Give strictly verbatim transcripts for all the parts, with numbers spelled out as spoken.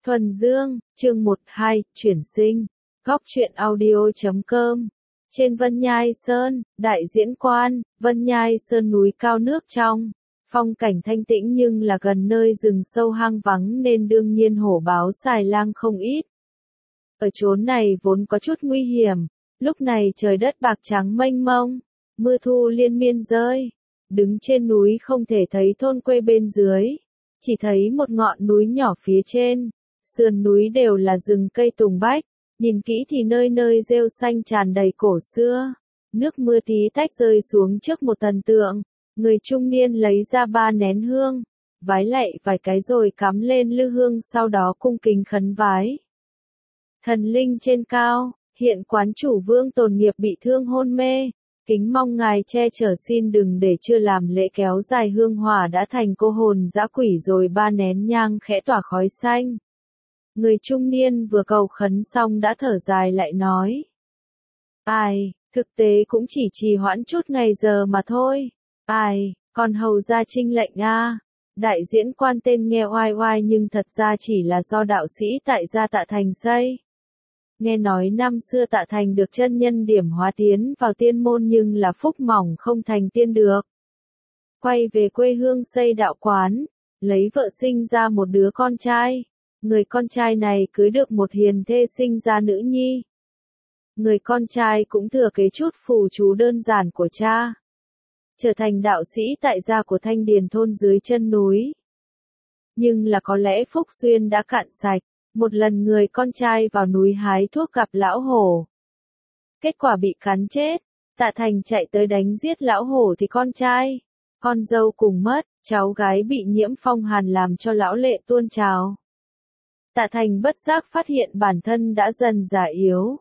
Thuần Dương, chương một hai, chuyển sinh. Góc truyện audio chấm com. Trên Vân Nhai Sơn, đại diễn quan, Vân Nhai Sơn núi cao nước trong. Phong cảnh thanh tĩnh nhưng là gần nơi rừng sâu hang vắng nên đương nhiên hổ báo xài lang không ít. Ở chốn này vốn có chút nguy hiểm, lúc này trời đất bạc trắng mênh mông, mưa thu liên miên rơi. Đứng trên núi không thể thấy thôn quê bên dưới, chỉ thấy một ngọn núi nhỏ phía trên. Sườn núi đều là rừng cây tùng bách, nhìn kỹ thì nơi nơi rêu xanh tràn đầy cổ xưa. Nước mưa tí tách rơi xuống trước một thần tượng, người trung niên lấy ra ba nén hương, vái lạy vài cái rồi cắm lên lư hương, sau đó cung kính khấn vái. Thần linh trên cao, hiện quán chủ Vương Tồn Nghiệp bị thương hôn mê, kính mong ngài che chở, xin đừng để chưa làm lễ kéo dài hương hỏa đã thành cô hồn dã quỷ rồi. Ba nén nhang khẽ tỏa khói xanh. Người trung niên vừa cầu khấn xong đã thở dài lại nói. Ai, thực tế cũng chỉ trì hoãn chút ngày giờ mà thôi. Ai, còn hầu ra trinh lệnh a. Đại diễn quan tên nghe oai oai nhưng thật ra chỉ là do đạo sĩ tại gia Tạ Thành xây. Nghe nói năm xưa Tạ Thành được chân nhân điểm hóa tiến vào tiên môn nhưng là phúc mỏng không thành tiên được. Quay về quê hương xây đạo quán, lấy vợ sinh ra một đứa con trai. Người con trai này cưới được một hiền thê sinh ra nữ nhi. Người con trai cũng thừa kế chút phù chú đơn giản của cha, trở thành đạo sĩ tại gia của Thanh Điền thôn dưới chân núi. Nhưng là có lẽ phúc duyên đã cạn sạch, một lần người con trai vào núi hái thuốc gặp lão hổ. Kết quả bị cắn chết, Tạ Thành chạy tới đánh giết lão hổ thì con trai, con dâu cùng mất, cháu gái bị nhiễm phong hàn làm cho lão lệ tuôn trào. Tạ Thành bất giác phát hiện bản thân đã dần già yếu.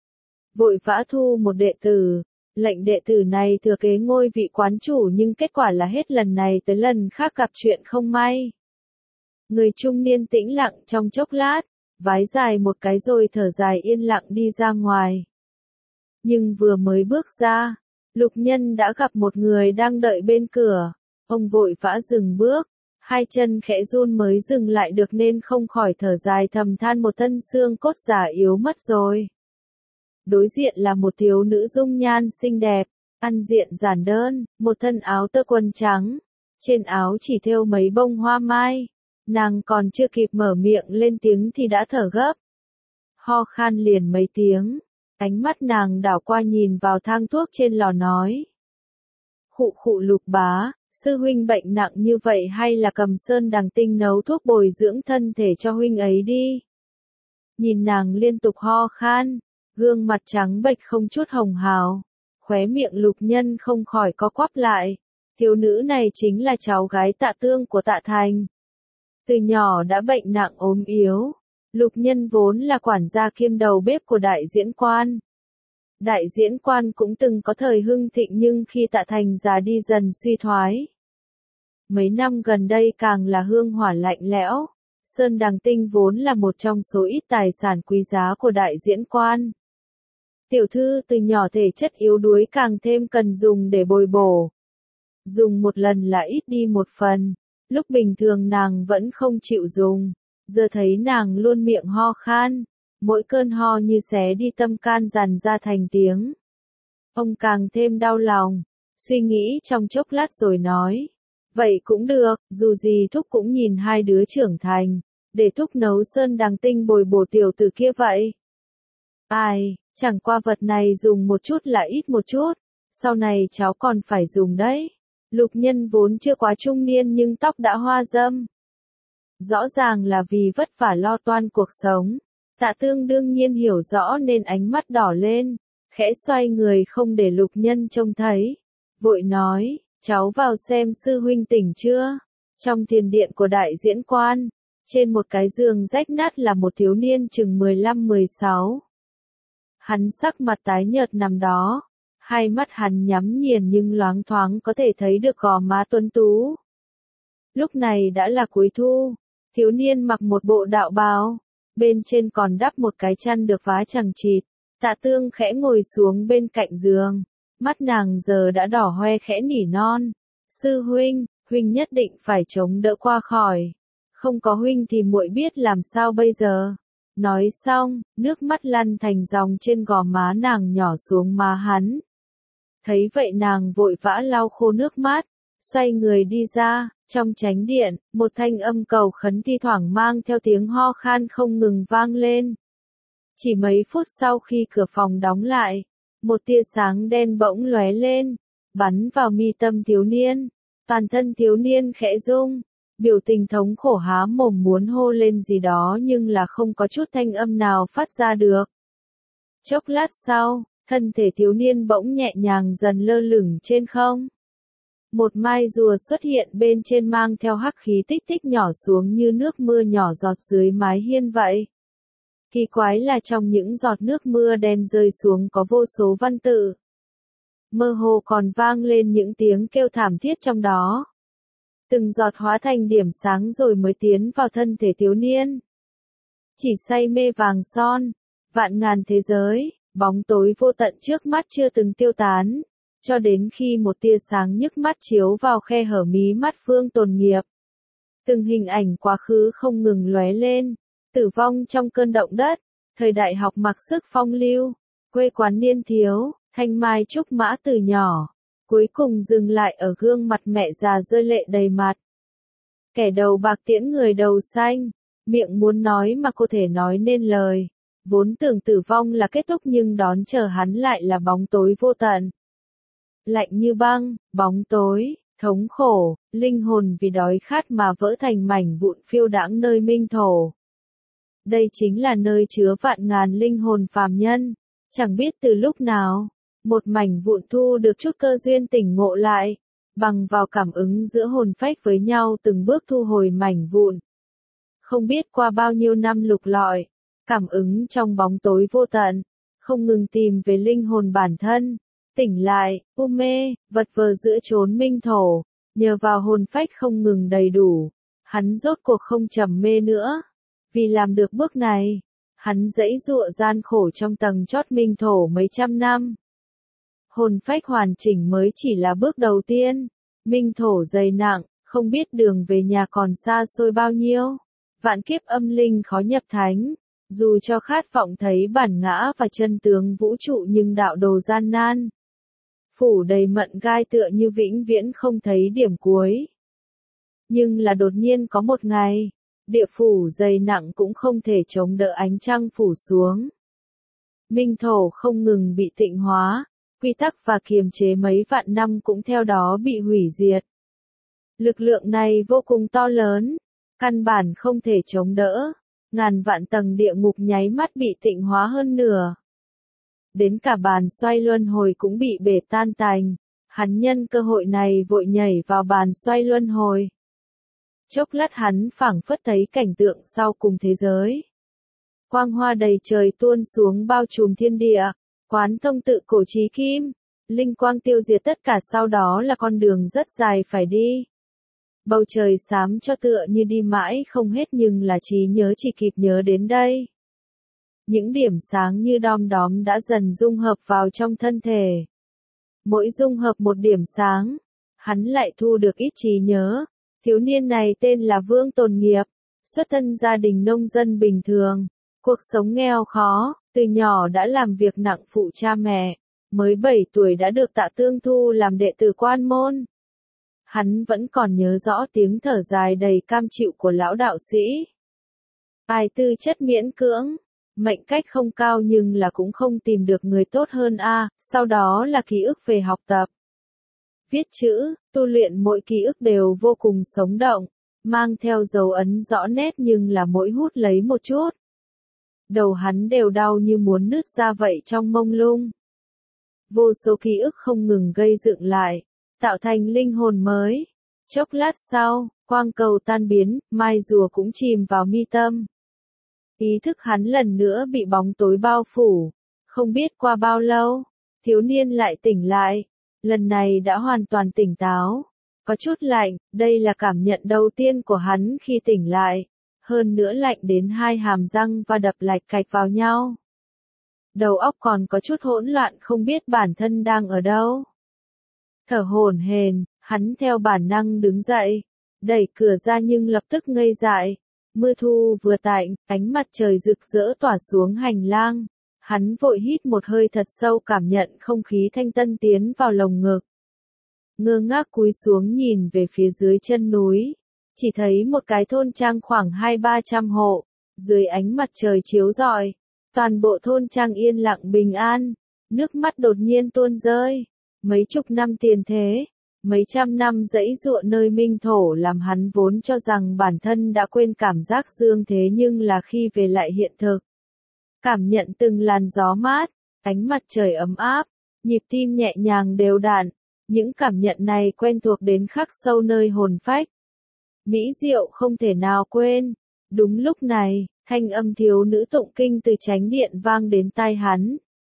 Vội vã thu một đệ tử, lệnh đệ tử này thừa kế ngôi vị quán chủ, nhưng kết quả là hết lần này tới lần khác gặp chuyện không may. Người trung niên tĩnh lặng trong chốc lát, vái dài một cái rồi thở dài yên lặng đi ra ngoài. Nhưng vừa mới bước ra, Lục Nhân đã gặp một người đang đợi bên cửa, ông vội vã dừng bước. Hai chân khẽ run mới dừng lại được nên không khỏi thở dài thầm than, một thân xương cốt già yếu mất rồi. Đối diện là một thiếu nữ dung nhan xinh đẹp, ăn diện giản đơn, một thân áo tơ quần trắng, trên áo chỉ thêu mấy bông hoa mai. Nàng còn chưa kịp mở miệng lên tiếng thì đã thở gấp, ho khan liền mấy tiếng. Ánh mắt nàng đảo qua nhìn vào thang thuốc trên lò nói. Khụ khụ Lục bá, sư huynh bệnh nặng như vậy hay là cầm sơn đằng tinh nấu thuốc bồi dưỡng thân thể cho huynh ấy đi. Nhìn nàng liên tục ho khan, gương mặt trắng bệch không chút hồng hào, khóe miệng Lục Nhân không khỏi co quắp lại. Thiếu nữ này chính là cháu gái Tạ Tương của Tạ Thành. Từ nhỏ đã bệnh nặng ốm yếu, Lục Nhân vốn là quản gia kiêm đầu bếp của đại diễn quan. Đại diễn quan cũng từng có thời hưng thịnh nhưng khi Tạ Thành già đi dần suy thoái. Mấy năm gần đây càng là hương hỏa lạnh lẽo, sơn đằng tinh vốn là một trong số ít tài sản quý giá của đại diễn quan. Tiểu thư từ nhỏ thể chất yếu đuối càng thêm cần dùng để bồi bổ. Dùng một lần là ít đi một phần, lúc bình thường nàng vẫn không chịu dùng, giờ thấy nàng luôn miệng ho khan. Mỗi cơn ho như xé đi tâm can dàn ra thành tiếng. Ông càng thêm đau lòng, suy nghĩ trong chốc lát rồi nói. Vậy cũng được, dù gì thúc cũng nhìn hai đứa trưởng thành, để thúc nấu sơn đằng tinh bồi bổ tiểu tử kia vậy. Ai, chẳng qua vật này dùng một chút là ít một chút, sau này cháu còn phải dùng đấy. Lục Nhân vốn chưa quá trung niên nhưng tóc đã hoa râm. Rõ ràng là vì vất vả lo toan cuộc sống. Tạ Tương đương nhiên hiểu rõ nên ánh mắt đỏ lên, khẽ xoay người không để Lục Nhân trông thấy. Vội nói, cháu vào xem sư huynh tỉnh chưa. Trong thiền điện của đại diễn quan, trên một cái giường rách nát là một thiếu niên chừng mười lăm mười sáu. Hắn sắc mặt tái nhợt nằm đó, hai mắt hắn nhắm nghiền nhưng loáng thoáng có thể thấy được gò má tuấn tú. Lúc này đã là cuối thu, thiếu niên mặc một bộ đạo bào. Bên trên còn đắp một cái chăn được vá chằng chịt. Tạ Tương khẽ ngồi xuống bên cạnh giường, mắt nàng giờ đã đỏ hoe khẽ nỉ non. Sư huynh, huynh nhất định phải chống đỡ qua khỏi. Không có huynh thì muội biết làm sao bây giờ. Nói xong, nước mắt lăn thành dòng trên gò má nàng nhỏ xuống má hắn. Thấy vậy nàng vội vã lau khô nước mắt, xoay người đi ra, trong chánh điện, một thanh âm cầu khấn thi thoảng mang theo tiếng ho khan không ngừng vang lên. Chỉ mấy phút sau khi cửa phòng đóng lại, một tia sáng đen bỗng lóe lên, bắn vào mi tâm thiếu niên, toàn thân thiếu niên khẽ rung, biểu tình thống khổ há mồm muốn hô lên gì đó nhưng là không có chút thanh âm nào phát ra được. Chốc lát sau, thân thể thiếu niên bỗng nhẹ nhàng dần lơ lửng trên không. Một mai rùa xuất hiện bên trên mang theo hắc khí tích tích nhỏ xuống như nước mưa nhỏ giọt dưới mái hiên vậy. Kỳ quái là trong những giọt nước mưa đen rơi xuống có vô số văn tự. Mơ hồ còn vang lên những tiếng kêu thảm thiết trong đó. Từng giọt hóa thành điểm sáng rồi mới tiến vào thân thể thiếu niên. Chỉ say mê vàng son, vạn ngàn thế giới, bóng tối vô tận trước mắt chưa từng tiêu tán, cho đến khi một tia sáng nhức mắt chiếu vào khe hở mí mắt Phương Tồn Nghiệp. Từng hình ảnh quá khứ không ngừng lóe lên, tử vong trong cơn động đất, thời đại học mặc sức phong lưu, quê quán niên thiếu, thanh mai trúc mã từ nhỏ, cuối cùng dừng lại ở gương mặt mẹ già rơi lệ đầy mặt. Kẻ đầu bạc tiễn người đầu xanh, miệng muốn nói mà không thể nói nên lời, vốn tưởng tử vong là kết thúc nhưng đón chờ hắn lại là bóng tối vô tận. Lạnh như băng, bóng tối, thống khổ, linh hồn vì đói khát mà vỡ thành mảnh vụn phiêu đãng nơi minh thổ. Đây chính là nơi chứa vạn ngàn linh hồn phàm nhân, chẳng biết từ lúc nào, một mảnh vụn thu được chút cơ duyên tỉnh ngộ lại, bằng vào cảm ứng giữa hồn phách với nhau từng bước thu hồi mảnh vụn. Không biết qua bao nhiêu năm lục lọi, cảm ứng trong bóng tối vô tận, không ngừng tìm về linh hồn bản thân, tỉnh lại, u mê, vật vờ giữa chốn minh thổ, nhờ vào hồn phách không ngừng đầy đủ, hắn rốt cuộc không trầm mê nữa. Vì làm được bước này, hắn giãy giụa gian khổ trong tầng chót minh thổ mấy trăm năm. Hồn phách hoàn chỉnh mới chỉ là bước đầu tiên, minh thổ dày nặng, không biết đường về nhà còn xa xôi bao nhiêu. Vạn kiếp âm linh khó nhập thánh, dù cho khát vọng thấy bản ngã và chân tướng vũ trụ nhưng đạo đồ gian nan. Phủ đầy mận gai tựa như vĩnh viễn không thấy điểm cuối. Nhưng là đột nhiên có một ngày, địa phủ dày nặng cũng không thể chống đỡ ánh trăng phủ xuống. Minh thổ không ngừng bị tịnh hóa, quy tắc và kiềm chế mấy vạn năm cũng theo đó bị hủy diệt. Lực lượng này vô cùng to lớn, căn bản không thể chống đỡ, ngàn vạn tầng địa ngục nháy mắt bị tịnh hóa hơn nửa. Đến cả bàn xoay luân hồi cũng bị bể tan tành, hắn nhân cơ hội này vội nhảy vào bàn xoay luân hồi. Chốc lát hắn phảng phất thấy cảnh tượng sau cùng thế giới. Quang hoa đầy trời tuôn xuống bao trùm thiên địa, quán thông tự cổ chí kim, linh quang tiêu diệt tất cả sau đó là con đường rất dài phải đi. Bầu trời xám cho tựa như đi mãi không hết nhưng là trí nhớ chỉ kịp nhớ đến đây. Những điểm sáng như đom đóm đã dần dung hợp vào trong thân thể. Mỗi dung hợp một điểm sáng, hắn lại thu được ít trí nhớ. Thiếu niên này tên là Vương Tồn Nghiệp, xuất thân gia đình nông dân bình thường, cuộc sống nghèo khó, từ nhỏ đã làm việc nặng phụ cha mẹ, mới bảy tuổi đã được Tạ Tương thu làm đệ tử quan môn. Hắn vẫn còn nhớ rõ tiếng thở dài đầy cam chịu của lão đạo sĩ. Ai tư chất miễn cưỡng, mệnh cách không cao nhưng là cũng không tìm được người tốt hơn a. Sau đó là ký ức về học tập. Viết chữ, tu luyện mỗi ký ức đều vô cùng sống động, mang theo dấu ấn rõ nét nhưng là mỗi hút lấy một chút. Đầu hắn đều đau như muốn nứt ra vậy trong mông lung. Vô số ký ức không ngừng gây dựng lại, tạo thành linh hồn mới. Chốc lát sau, quang cầu tan biến, mai rùa cũng chìm vào mi tâm. Ý thức hắn lần nữa bị bóng tối bao phủ. Không biết qua bao lâu, thiếu niên lại tỉnh lại. Lần này đã hoàn toàn tỉnh táo. Có chút lạnh, đây là cảm nhận đầu tiên của hắn khi tỉnh lại. Hơn nữa lạnh đến hai hàm răng và đập lạch cạch vào nhau. Đầu óc còn có chút hỗn loạn không biết bản thân đang ở đâu. Thở hổn hển, hắn theo bản năng đứng dậy. đẩy cửa ra nhưng lập tức ngây dại. Mưa thu vừa tạnh, ánh mặt trời rực rỡ tỏa xuống hành lang. Hắn vội hít một hơi thật sâu cảm nhận không khí thanh tân tiến vào lồng ngực. Ngơ ngác cúi xuống nhìn về phía dưới chân núi. Chỉ thấy một cái thôn trang khoảng hai ba trăm hộ. Dưới ánh mặt trời chiếu rọi, toàn bộ thôn trang yên lặng bình an. Nước mắt đột nhiên tuôn rơi. Mấy chục năm tiền thế, mấy trăm năm dãy dụa nơi minh thổ làm hắn vốn cho rằng bản thân đã quên cảm giác dương thế, nhưng là khi về lại hiện thực. Cảm nhận từng làn gió mát, ánh mặt trời ấm áp, nhịp tim nhẹ nhàng đều đặn, những cảm nhận này quen thuộc đến khắc sâu nơi hồn phách. Mỹ diệu không thể nào quên. Đúng lúc này, thanh âm thiếu nữ tụng kinh từ chánh điện vang đến tai hắn.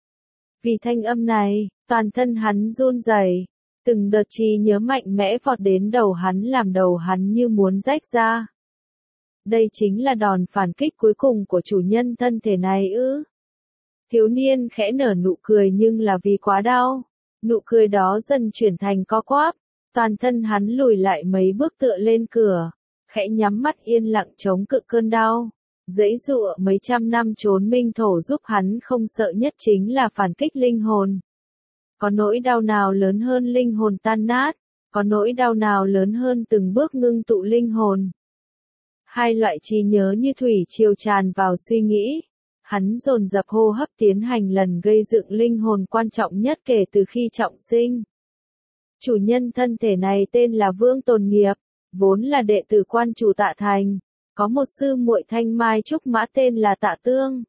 Vì thanh âm này, toàn thân hắn run rẩy, từng đợt trí nhớ mạnh mẽ vọt đến đầu hắn làm đầu hắn như muốn rách ra. Đây chính là đòn phản kích cuối cùng của chủ nhân thân thể này ư? Thiếu niên khẽ nở nụ cười nhưng là vì quá đau. Nụ cười đó dần chuyển thành co quắp, toàn thân hắn lùi lại mấy bước tựa lên cửa, khẽ nhắm mắt yên lặng chống cự cơn đau. Dãy dụa mấy trăm năm trốn minh thổ giúp hắn không sợ nhất chính là phản kích linh hồn. Có nỗi đau nào lớn hơn linh hồn tan nát, có nỗi đau nào lớn hơn từng bước ngưng tụ linh hồn. Hai loại trí nhớ như thủy triều tràn vào suy nghĩ. Hắn dồn dập hô hấp tiến hành lần gây dựng linh hồn quan trọng nhất kể từ khi trọng sinh. Chủ nhân thân thể này tên là Vương Tồn Nghiệp, vốn là đệ tử quan chủ Tạ Thành, có một sư muội thanh mai trúc mã tên là Tạ Tương.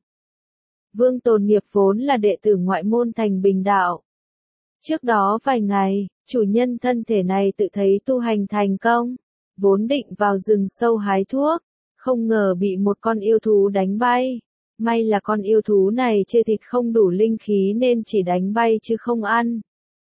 Vương Tồn Nghiệp vốn là đệ tử ngoại môn Thành Bình Đạo. Trước đó vài ngày, chủ nhân thân thể này tự thấy tu hành thành công, vốn định vào rừng sâu hái thuốc, không ngờ bị một con yêu thú đánh bay. May là con yêu thú này chê thịt không đủ linh khí nên chỉ đánh bay chứ không ăn.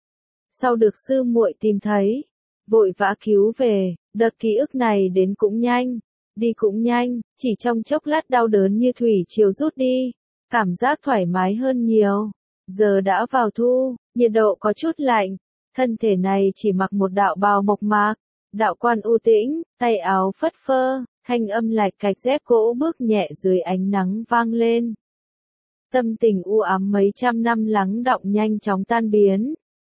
Sau được sư muội tìm thấy, vội vã cứu về, đợt ký ức này đến cũng nhanh, đi cũng nhanh, chỉ trong chốc lát đau đớn như thủy triều rút đi, cảm giác thoải mái hơn nhiều. Giờ đã vào thu, nhiệt độ có chút lạnh, thân thể này chỉ mặc một đạo bào mộc mạc, đạo quan u tĩnh, tay áo phất phơ. Thanh âm lạch cạch dép gỗ bước nhẹ dưới ánh nắng vang lên. Tâm tình u ám mấy trăm năm lắng đọng nhanh chóng tan biến.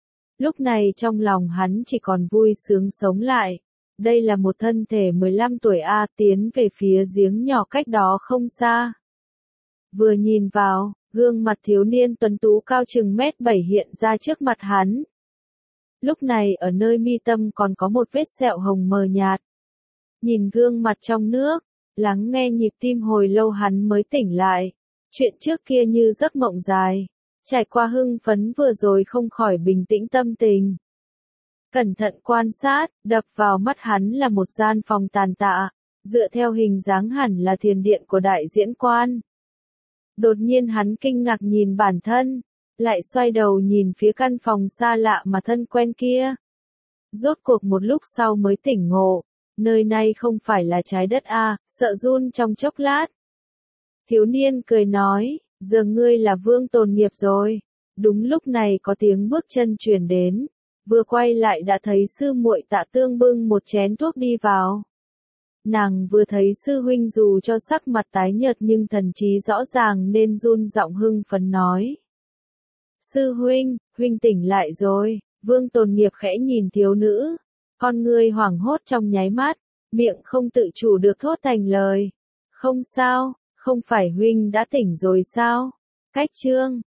Lúc này trong lòng hắn chỉ còn vui sướng sống lại. Đây là một thân thể mười lăm tuổi A tiến về phía giếng nhỏ cách đó không xa. Vừa nhìn vào, gương mặt thiếu niên tuấn tú cao chừng mét bảy hiện ra trước mặt hắn. Lúc này ở nơi mi tâm còn có một vết sẹo hồng mờ nhạt. Nhìn gương mặt trong nước, lắng nghe nhịp tim hồi lâu hắn mới tỉnh lại. Chuyện trước kia như giấc mộng dài. Trải qua hưng phấn vừa rồi không khỏi bình tĩnh tâm tình. Cẩn thận quan sát, đập vào mắt hắn là một gian phòng tàn tạ. Dựa theo hình dáng hẳn là thiền điện của đại diễn quan. Đột nhiên hắn kinh ngạc nhìn bản thân, lại xoay đầu nhìn phía căn phòng xa lạ mà thân quen kia. Rốt cuộc một lúc sau mới tỉnh ngộ. Nơi này không phải là trái đất a, sợ run trong chốc lát. Thiếu niên cười nói, giờ ngươi là Vương Tồn Nghiệp rồi. Đúng lúc này có tiếng bước chân truyền đến, vừa quay lại đã thấy sư muội Tạ Tương bưng một chén thuốc đi vào. Nàng vừa thấy sư huynh dù cho sắc mặt tái nhợt nhưng thần trí rõ ràng nên run giọng hưng phấn nói. Sư huynh, huynh tỉnh lại rồi. Vương Tồn Nghiệp khẽ nhìn thiếu nữ. Con người hoảng hốt trong nháy mắt, miệng không tự chủ được thốt thành lời. Không sao, không phải huynh đã tỉnh rồi sao? Cách chương